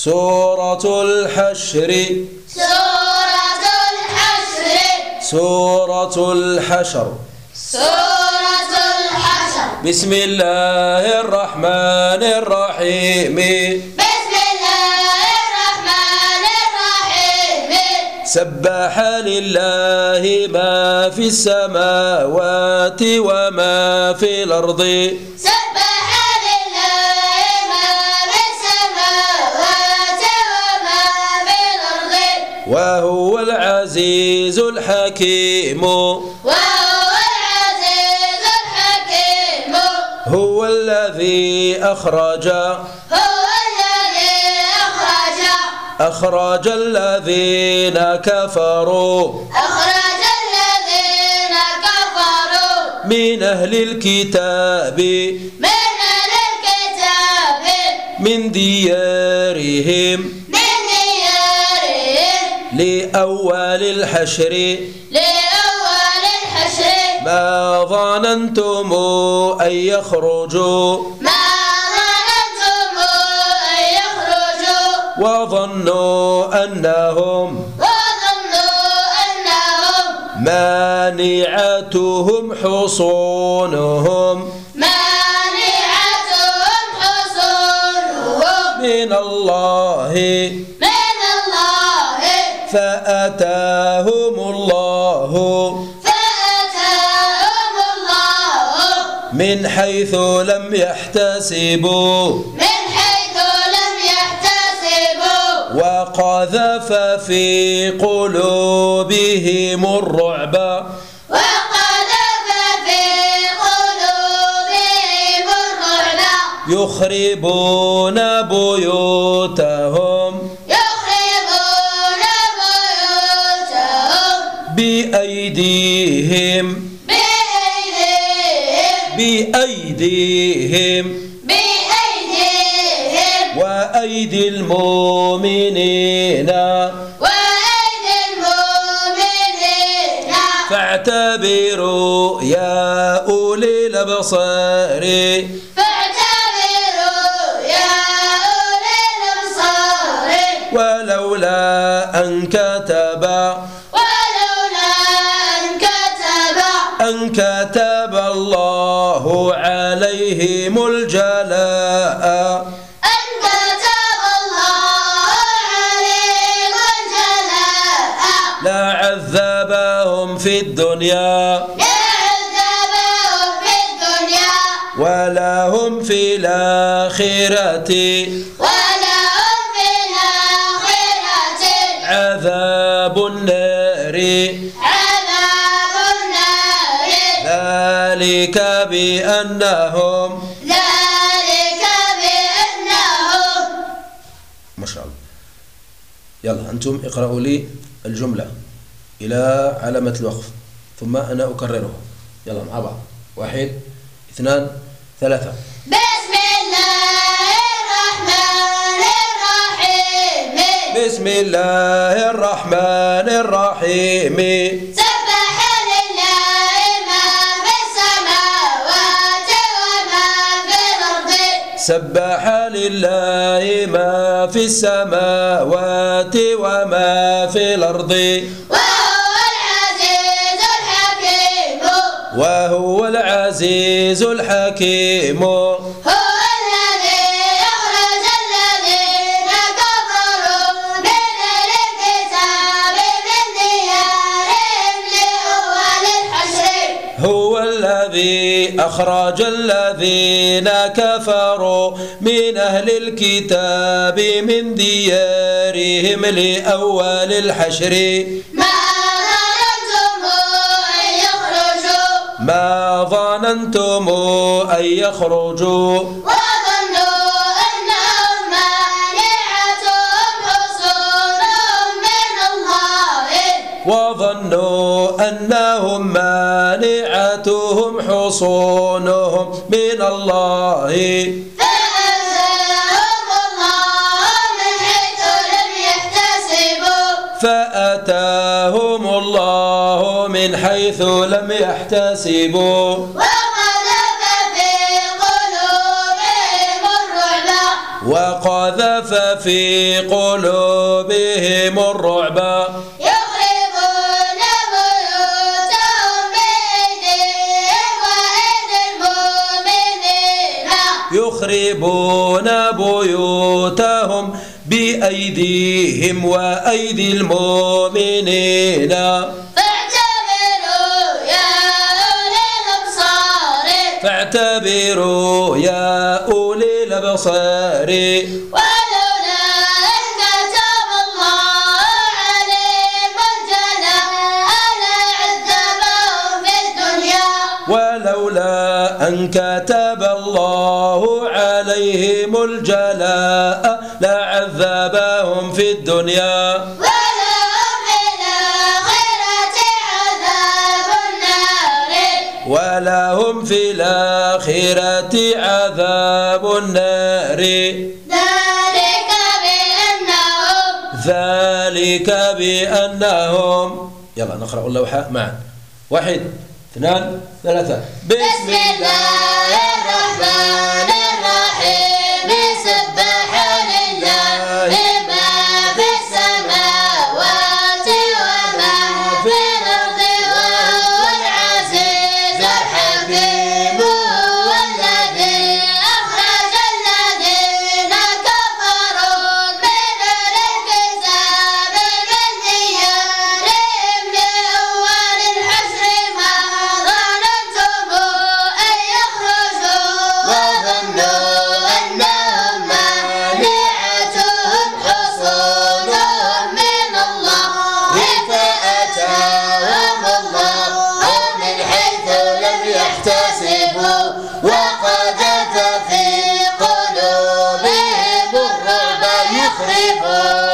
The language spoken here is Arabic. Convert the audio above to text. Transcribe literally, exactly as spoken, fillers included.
سورة الحشر سورة الحشر سورة الحشر سورة الحشر بسم الله الرحمن الرحيم بسم الله الرحمن الرحيم سبح لله ما في السماوات وما في الأرض سبح لله ما في السماوات وما في الأرض وهو العزيز الحكيم وهو العزيز الحكيم هو الذي أخرج هو الذي أخرج أخرج الذين كفروا أخرج الذين كفروا من أهل الكتاب من أهل الكتاب من ديارهم من ديارهم لأول الحشر لأول الحشر ما ظننتم أن يخرجوا ما ظننتم أن يخرجوا وظنوا أنهم وظنوا أنهم مانعتهم حصونهم مانعتهم حصونهم من الله من الله فأتاهم الله فأتاهم الله من حيث لم يحتسبوا من حيث لم يحتسبوا وقذف في قلوبهم الرعب وقذف في قلوبهم الرعب يخربون بيوتهم يخربون بيوتهم بأيديهم بأيديهم بأيديهم بأيديهم وأيدي المؤمنين وأيدي المؤمنين فاعتبروا يا أولي الأبصار فاعتبروا يا أولي الأبصار ولولا أن كتب ولولا أن كتب أن كتب الله عليهم الجلاء أن كتب الله عليهم الجلاء لعذبهم في الدنيا لعذبهم في الدنيا ولهم في الآخرة ولهم في الآخرة عذاب النار عذاب النار ذلك بأنهم ذلك بأنهم ما شاء الله. يلا أنتم اقرأوا لي الجملة إلى علامة الوقف ثم أنا أكررها. يلا مع بعض. واحد اثنان ثلاثة. بسم الله الرحمن الرحيم بسم الله الرحمن الرحيم سبح لله ما في السماوات وما في الأرض سبح لله ما في السماوات وما في الأرض وهو العزيز الحكيم وهو العزيز الحكيم هو الذي أخرج الذين كفروا من أهل الكتاب من ديارهم لأول الحشر هو الذي أخرج الذين كفروا من أهل الكتاب من ديارهم لأول الحشر ما ظننتم أن يخرجوا ما ظننتم أن يخرجوا وظنوا أنهم مانعتهم حصونهم من الله وظنوا أنهم مانعتهم حصونهم من الله فأتاهم الله من حيث لم يحتسبوا فأتاهم الله من حيث لم يحتسبوا وقذف في قلوبهم الرعب وقذف وقذف في قلوبهم الرعب يخربون بيوتهم بأيديهم وأيدي المؤمنين يخربون بيوتهم بأيديهم وأيدي المؤمنين فاعتبروا يا أولي الأبصار فاعتبروا يا أولي الأبصار ولولا أن كتب الله عليهم الجلاء لعذبهم في الدنيا ولولا أن كتب الله عليهم الجلاء لعذبهم في الدنيا ولهم في الآخرة عذاب النار ولهم في الآخرة عذاب النار ذلك بأنهم ذلك بأنهم يلا نقرأ اللوحة معا. واحد اثنان ثلاثة. بسم الله الرحمن الرحيم سبح لله ما في السماوات وما في الأرض وهو العزيز الحكيم هو الذي أخرج الذين كفروا من الكتاب من ديارهم لأول الحشر ما ظننتم أن يخرجوا وظنوا أنهم مانعتهم حصونهم من الله فأتاهم الله من حيث لم يحتسبوا وقذف في قلوبهم الرعب يخربون